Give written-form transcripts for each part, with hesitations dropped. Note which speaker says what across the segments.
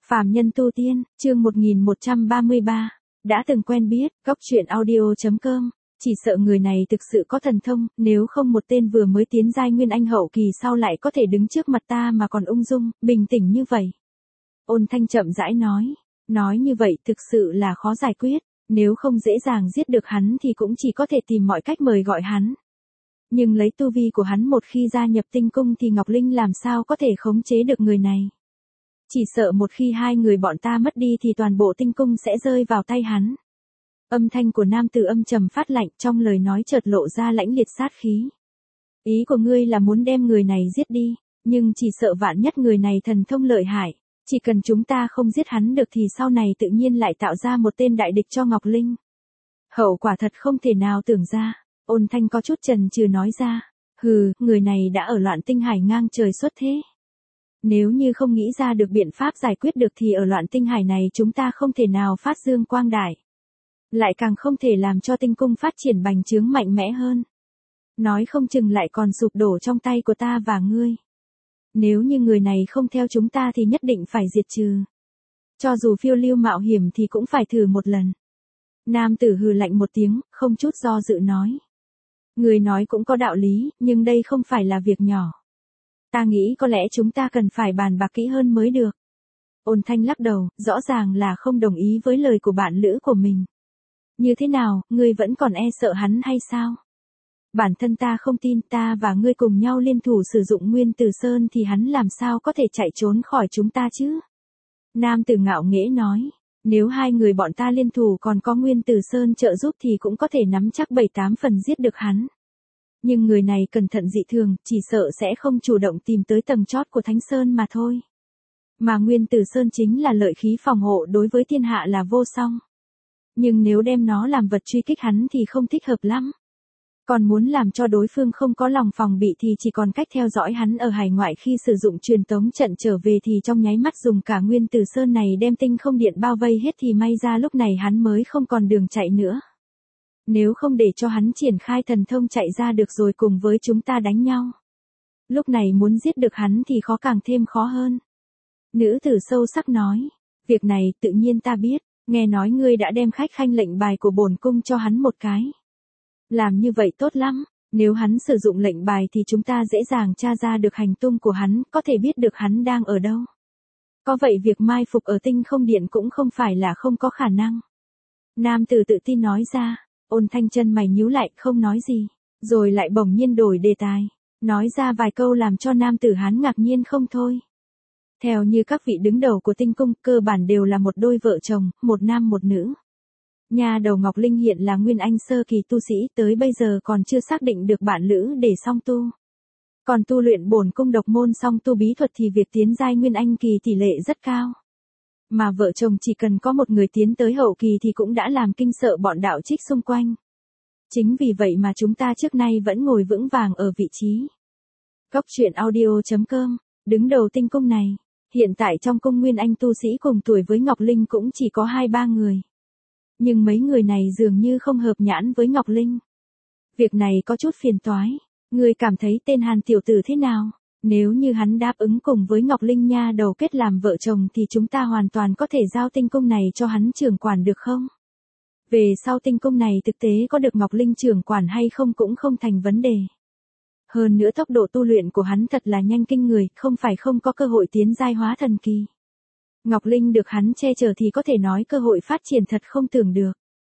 Speaker 1: Phàm nhân tu tiên, chương 1133, đã từng quen biết, góc truyện audio.com, chỉ sợ người này thực sự có thần thông, nếu không một tên vừa mới tiến giai nguyên anh hậu kỳ sau lại có thể đứng trước mặt ta mà còn ung dung, bình tĩnh như vậy. Ôn Thanh chậm rãi nói như vậy thực sự là khó giải quyết, nếu không dễ dàng giết được hắn thì cũng chỉ có thể tìm mọi cách mời gọi hắn. Nhưng lấy tu vi của hắn một khi gia nhập tinh cung thì Ngọc Linh làm sao có thể khống chế được người này. Chỉ sợ một khi hai người bọn ta mất đi thì toàn bộ tinh cung sẽ rơi vào tay hắn. Âm thanh của nam tử âm trầm phát lạnh, trong lời nói chợt lộ ra lãnh liệt sát khí. Ý của ngươi là muốn đem người này giết đi, nhưng chỉ sợ vạn nhất người này thần thông lợi hại, chỉ cần chúng ta không giết hắn được thì sau này tự nhiên lại tạo ra một tên đại địch cho Ngọc Linh. Hậu quả thật không thể nào tưởng ra. Ôn Thanh có chút chần chừ nói ra, người này đã ở Loạn Tinh Hải ngang trời xuất thế. Nếu như không nghĩ ra được biện pháp giải quyết được thì ở Loạn Tinh Hải này chúng ta không thể nào phát dương quang đại. Lại càng không thể làm cho tinh cung phát triển bành trướng mạnh mẽ hơn. Nói không chừng lại còn sụp đổ trong tay của ta và ngươi. Nếu như người này không theo chúng ta thì nhất định phải diệt trừ. Cho dù phiêu lưu mạo hiểm thì cũng phải thử một lần. Nam tử hừ lạnh một tiếng, không chút do dự nói. Người nói cũng có đạo lý, nhưng đây không phải là việc nhỏ. Ta nghĩ có lẽ chúng ta cần phải bàn bạc kỹ hơn mới được. Ôn Thanh lắc đầu, rõ ràng là không đồng ý với lời của bạn lữ của mình. Như thế nào, ngươi vẫn còn e sợ hắn hay sao? Bản thân ta không tin, ta và ngươi cùng nhau liên thủ sử dụng Nguyên Tử Sơn thì hắn làm sao có thể chạy trốn khỏi chúng ta chứ? Nam tử ngạo nghễ nói. Nếu hai người bọn ta liên thủ còn có Nguyên Tử Sơn trợ giúp thì cũng có thể nắm chắc 7-8 phần giết được hắn. Nhưng người này cẩn thận dị thường, chỉ sợ sẽ không chủ động tìm tới tầng chót của Thánh Sơn mà thôi. Mà Nguyên Tử Sơn chính là lợi khí phòng hộ đối với thiên hạ là vô song. Nhưng nếu đem nó làm vật truy kích hắn thì không thích hợp lắm. Còn muốn làm cho đối phương không có lòng phòng bị thì chỉ còn cách theo dõi hắn ở hải ngoại, khi sử dụng truyền tống trận trở về thì trong nháy mắt dùng cả Nguyên Tử Sơn này đem tinh không điện bao vây hết thì may ra lúc này hắn mới không còn đường chạy nữa. Nếu không để cho hắn triển khai thần thông chạy ra được rồi cùng với chúng ta đánh nhau. Lúc này muốn giết được hắn thì khó càng thêm khó hơn. Nữ tử sâu sắc nói, việc này tự nhiên ta biết, nghe nói ngươi đã đem khách khanh lệnh bài của bổn cung cho hắn một cái. Làm như vậy tốt lắm, nếu hắn sử dụng lệnh bài thì chúng ta dễ dàng tra ra được hành tung của hắn, có thể biết được hắn đang ở đâu. Có vậy việc mai phục ở tinh không điện cũng không phải là không có khả năng. Nam tử tự tin nói ra. Ôn Thanh chân mày nhíu lại không nói gì, rồi lại bỗng nhiên đổi đề tài, nói ra vài câu làm cho nam tử Hán ngạc nhiên không thôi. Theo như các vị đứng đầu của tinh cung, cơ bản đều là một đôi vợ chồng, một nam một nữ. Nha đầu Ngọc Linh hiện là nguyên anh sơ kỳ tu sĩ, tới bây giờ còn chưa xác định được bạn lữ để song tu. Còn tu luyện bổn cung độc môn song tu bí thuật thì việc tiến giai nguyên anh kỳ tỷ lệ rất cao. Mà vợ chồng chỉ cần có một người tiến tới hậu kỳ thì cũng đã làm kinh sợ bọn đạo trích xung quanh. Chính vì vậy mà chúng ta trước nay vẫn ngồi vững vàng ở vị trí. Góc truyện audio.com, đứng đầu tinh cung này, hiện tại trong cung nguyên anh tu sĩ cùng tuổi với Ngọc Linh cũng chỉ có 2-3 người. Nhưng mấy người này dường như không hợp nhãn với Ngọc Linh. Việc này có chút phiền toái, ngươi cảm thấy tên Hàn tiểu tử thế nào? Nếu như hắn đáp ứng cùng với Ngọc Linh nha đầu kết làm vợ chồng thì chúng ta hoàn toàn có thể giao tinh cung này cho hắn trưởng quản được không? Về sau tinh cung này thực tế có được Ngọc Linh trưởng quản hay không cũng không thành vấn đề. Hơn nữa tốc độ tu luyện của hắn thật là nhanh kinh người, không phải không có cơ hội tiến giai hóa thần kỳ. Ngọc Linh được hắn che chở thì có thể nói cơ hội phát triển thật không tưởng được.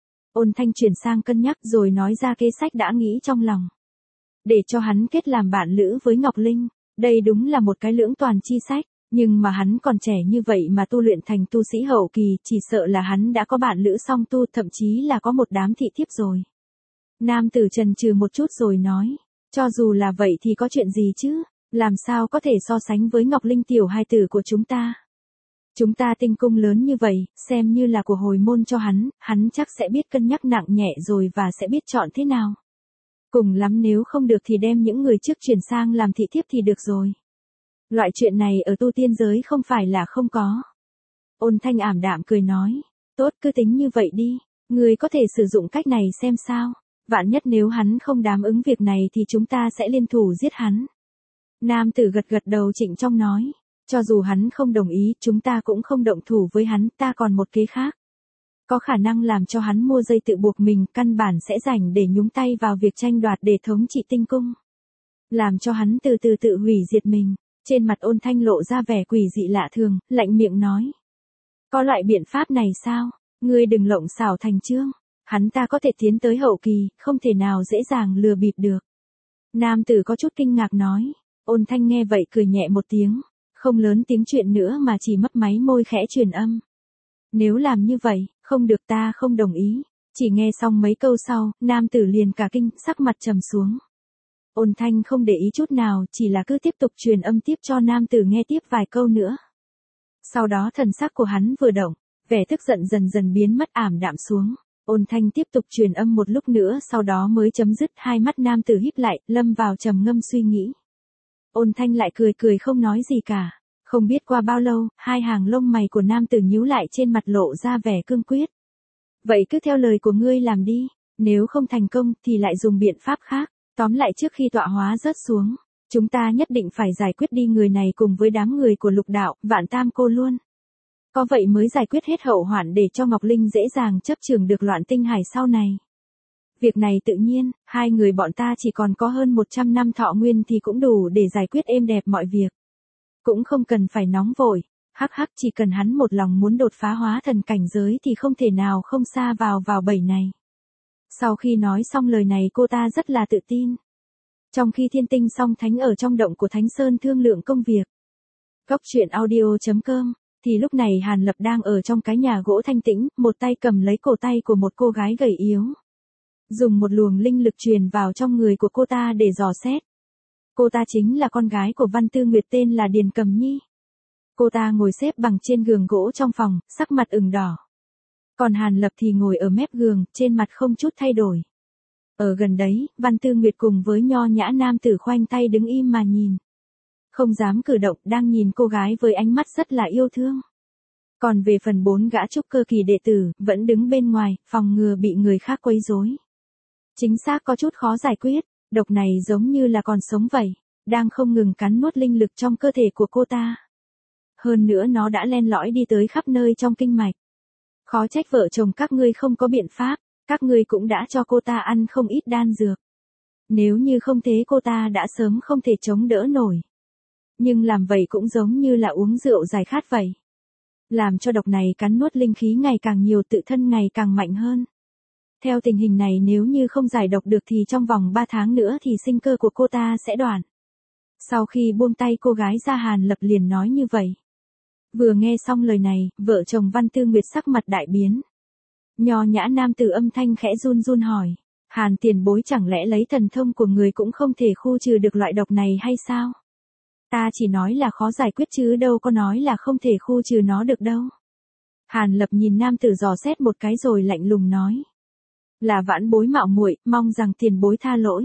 Speaker 1: Ôn Thanh chuyển sang cân nhắc rồi nói ra kế sách đã nghĩ trong lòng. Để cho hắn kết làm bạn lữ với Ngọc Linh. Đây đúng là một cái lưỡng toàn chi sách, nhưng mà hắn còn trẻ như vậy mà tu luyện thành tu sĩ hậu kỳ, chỉ sợ là hắn đã có bạn lữ song tu, thậm chí là có một đám thị thiếp rồi. Nam tử chần chừ một chút rồi nói, cho dù là vậy thì có chuyện gì chứ, làm sao có thể so sánh với Ngọc Linh tiểu hài tử của chúng ta. Chúng ta tinh cung lớn như vậy, xem như là của hồi môn cho hắn chắc sẽ biết cân nhắc nặng nhẹ rồi và sẽ biết chọn thế nào. Cùng lắm nếu không được thì đem những người trước chuyển sang làm thị thiếp thì được rồi. Loại chuyện này ở tu tiên giới không phải là không có. Ôn Thanh ảm đạm cười nói, tốt cứ tính như vậy đi, người có thể sử dụng cách này xem sao, vạn nhất nếu hắn không đáp ứng việc này thì chúng ta sẽ liên thủ giết hắn. Nam tử gật gật đầu trịnh trọng nói, Cho dù hắn không đồng ý, chúng ta cũng không động thủ với hắn, ta còn một kế khác. Có khả năng làm cho hắn mua dây tự buộc mình, căn bản sẽ rảnh để nhúng tay vào việc tranh đoạt để thống trị tinh cung. Làm cho hắn từ từ tự hủy diệt mình. Trên mặt Ôn Thanh lộ ra vẻ quỷ dị lạ thường, lạnh miệng nói. Có loại biện pháp này sao? Ngươi đừng lộng xảo thành chương. Hắn ta có thể tiến tới hậu kỳ, không thể nào dễ dàng lừa bịp được. Nam tử có chút kinh ngạc nói. Ôn Thanh nghe vậy cười nhẹ một tiếng. Không lớn tiếng chuyện nữa mà chỉ mấp máy môi khẽ truyền âm. Nếu làm như vậy, không được, ta không đồng ý. Chỉ nghe xong mấy câu sau, nam tử liền cả kinh, sắc mặt trầm xuống. Ôn Thanh không để ý chút nào, chỉ là cứ tiếp tục truyền âm tiếp cho nam tử nghe tiếp vài câu nữa. Sau đó thần sắc của hắn vừa động, vẻ tức giận dần dần biến mất ảm đạm xuống. Ôn Thanh tiếp tục truyền âm một lúc nữa, sau đó mới chấm dứt. Hai mắt nam tử híp lại, lâm vào trầm ngâm suy nghĩ. Ôn Thanh lại cười cười không nói gì cả. Không biết qua bao lâu, hai hàng lông mày của nam tử nhíu lại, trên mặt lộ ra vẻ cương quyết. Vậy cứ theo lời của ngươi làm đi, nếu không thành công thì lại dùng biện pháp khác. Tóm lại trước khi tọa hóa rớt xuống, chúng ta nhất định phải giải quyết đi người này cùng với đám người của Lục đạo, Vạn Tam cô luôn. Có vậy mới giải quyết hết hậu hoạn để cho Ngọc Linh dễ dàng chấp trường được Loạn Tinh Hải sau này. Việc này tự nhiên, hai người bọn ta chỉ còn có hơn 100 năm thọ nguyên thì cũng đủ để giải quyết êm đẹp mọi việc. Cũng không cần phải nóng vội, hắc hắc, chỉ cần hắn một lòng muốn đột phá hóa thần cảnh giới thì không thể nào không sa vào bẫy này. Sau khi nói xong lời này cô ta rất là tự tin. Trong khi Thiên Tinh Song Thánh ở trong động của Thánh Sơn thương lượng công việc. Góc truyện audio.com, thì lúc này Hàn Lập đang ở trong cái nhà gỗ thanh tĩnh, một tay cầm lấy cổ tay của một cô gái gầy yếu. Dùng một luồng linh lực truyền vào trong người của cô ta để dò xét. Cô ta chính là con gái của Văn Tư Nguyệt tên là Điền Cầm Nhi. Cô ta ngồi xếp bằng trên giường gỗ trong phòng, sắc mặt ửng đỏ. Còn Hàn Lập thì ngồi ở mép giường, trên mặt không chút thay đổi. Ở gần đấy, Văn Tư Nguyệt cùng với nho nhã nam tử khoanh tay đứng im mà nhìn. Không dám cử động, đang nhìn cô gái với ánh mắt rất là yêu thương. Còn về phần 4 gã trúc cơ kỳ đệ tử, vẫn đứng bên ngoài, phòng ngừa bị người khác quấy rối. Chính xác có chút khó giải quyết, độc này giống như là còn sống vậy, đang không ngừng cắn nuốt linh lực trong cơ thể của cô ta. Hơn nữa nó đã len lỏi đi tới khắp nơi trong kinh mạch. Khó trách vợ chồng các ngươi không có biện pháp, các ngươi cũng đã cho cô ta ăn không ít đan dược. Nếu như không thế cô ta đã sớm không thể chống đỡ nổi. Nhưng làm vậy cũng giống như là uống rượu giải khát vậy. Làm cho độc này cắn nuốt linh khí ngày càng nhiều, tự thân ngày càng mạnh hơn. Theo tình hình này nếu như không giải độc được thì trong vòng 3 tháng nữa thì sinh cơ của cô ta sẽ đoạn. Sau khi buông tay cô gái ra, Hàn Lập liền nói như vậy. Vừa nghe xong lời này, vợ chồng Văn Tư Nguyệt sắc mặt đại biến. Nho nhã nam tử âm thanh khẽ run run hỏi. Hàn tiền bối, chẳng lẽ lấy thần thông của người cũng không thể khu trừ được loại độc này hay sao? Ta chỉ nói là khó giải quyết chứ đâu có nói là không thể khu trừ nó được đâu. Hàn Lập nhìn nam tử dò xét một cái rồi lạnh lùng nói. Là vãn bối mạo muội, mong rằng tiền bối tha lỗi.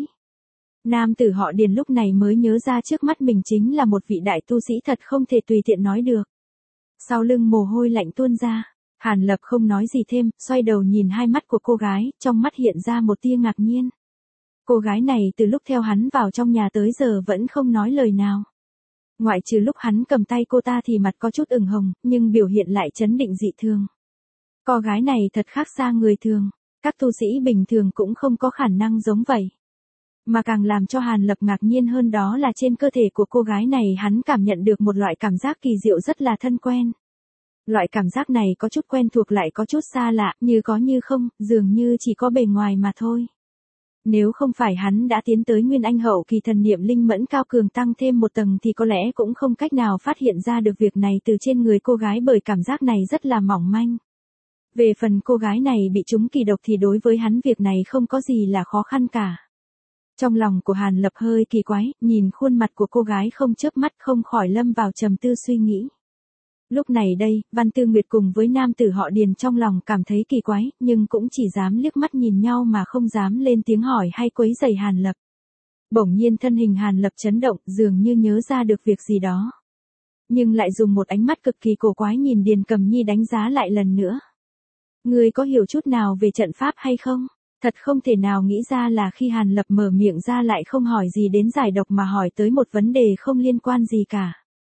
Speaker 1: Nam tử họ Điền lúc này mới nhớ ra trước mắt mình chính là một vị đại tu sĩ, thật không thể tùy tiện nói được. Sau lưng mồ hôi lạnh tuôn ra, Hàn Lập không nói gì thêm, xoay đầu nhìn hai mắt của cô gái, trong mắt hiện ra một tia ngạc nhiên. Cô gái này từ lúc theo hắn vào trong nhà tới giờ vẫn không nói lời nào. Ngoại trừ lúc hắn cầm tay cô ta thì mặt có chút ửng hồng, nhưng biểu hiện lại trấn định dị thường. Cô gái này thật khác xa người thường, các tu sĩ bình thường cũng không có khả năng giống vậy. Mà càng làm cho Hàn Lập ngạc nhiên hơn đó là trên cơ thể của cô gái này hắn cảm nhận được một loại cảm giác kỳ diệu rất là thân quen. Loại cảm giác này có chút quen thuộc lại có chút xa lạ, như có như không, dường như chỉ có bề ngoài mà thôi. Nếu không phải hắn đã tiến tới Nguyên Anh hậu kỳ, thần niệm linh mẫn cao cường tăng thêm một tầng thì có lẽ cũng không cách nào phát hiện ra được việc này từ trên người cô gái, bởi cảm giác này rất là mỏng manh. Về phần cô gái này bị trúng kỳ độc thì đối với hắn việc này không có gì là khó khăn cả. Trong lòng của Hàn Lập hơi kỳ quái, nhìn khuôn mặt của cô gái không chớp mắt, không khỏi lâm vào trầm tư suy nghĩ. Lúc này đây, Văn Tư Nguyệt cùng với nam tử họ Điền trong lòng cảm thấy kỳ quái, nhưng cũng chỉ dám liếc mắt nhìn nhau mà không dám lên tiếng hỏi hay quấy rầy Hàn Lập. Bỗng nhiên thân hình Hàn Lập chấn động, dường như nhớ ra được việc gì đó. Nhưng lại dùng một ánh mắt cực kỳ cổ quái nhìn Điền Cầm Nhi đánh giá lại lần nữa. Ngươi có hiểu chút nào về trận pháp hay không? Thật không thể nào nghĩ ra là khi Hàn Lập mở miệng ra lại không hỏi gì đến giải độc mà hỏi tới một vấn đề không liên quan gì cả.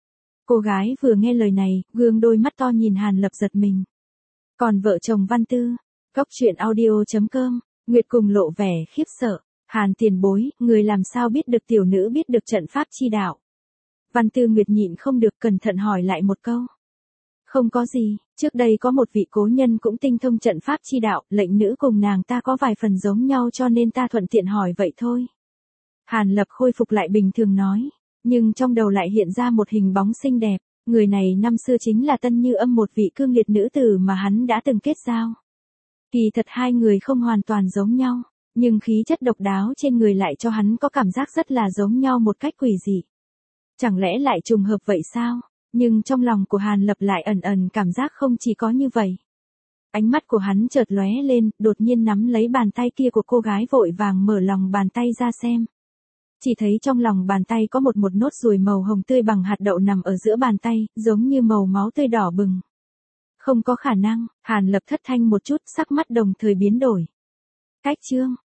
Speaker 1: Cô gái vừa nghe lời này, gương đôi mắt to nhìn Hàn Lập giật mình. Còn vợ chồng Văn Tư, Góc Truyện Audio.com, Nguyệt cùng lộ vẻ khiếp sợ. Hàn tiền bối, người làm sao biết được tiểu nữ biết được trận pháp chi đạo? Văn Tư Nguyệt nhịn không được cẩn thận hỏi lại một câu. Không có gì, trước đây có một vị cố nhân cũng tinh thông trận pháp chi đạo, lệnh nữ cùng nàng ta có vài phần giống nhau cho nên ta thuận tiện hỏi vậy thôi. Hàn Lập khôi phục lại bình thường nói, nhưng trong đầu lại hiện ra một hình bóng xinh đẹp, người này năm xưa chính là Tân Như Âm, một vị cương liệt nữ tử mà hắn đã từng kết giao. Kỳ thật hai người không hoàn toàn giống nhau, nhưng khí chất độc đáo trên người lại cho hắn có cảm giác rất là giống nhau một cách quỷ dị. Chẳng lẽ lại trùng hợp vậy sao? Nhưng trong lòng của Hàn Lập lại ẩn ẩn cảm giác không chỉ có như vậy. Ánh mắt của hắn chợt lóe lên, đột nhiên nắm lấy bàn tay kia của cô gái, vội vàng mở lòng bàn tay ra xem. Chỉ thấy trong lòng bàn tay có một nốt ruồi màu hồng tươi bằng hạt đậu nằm ở giữa bàn tay, giống như màu máu tươi đỏ bừng. Không có khả năng, Hàn Lập thất thanh một chút, sắc mắt đồng thời biến đổi. Cách chương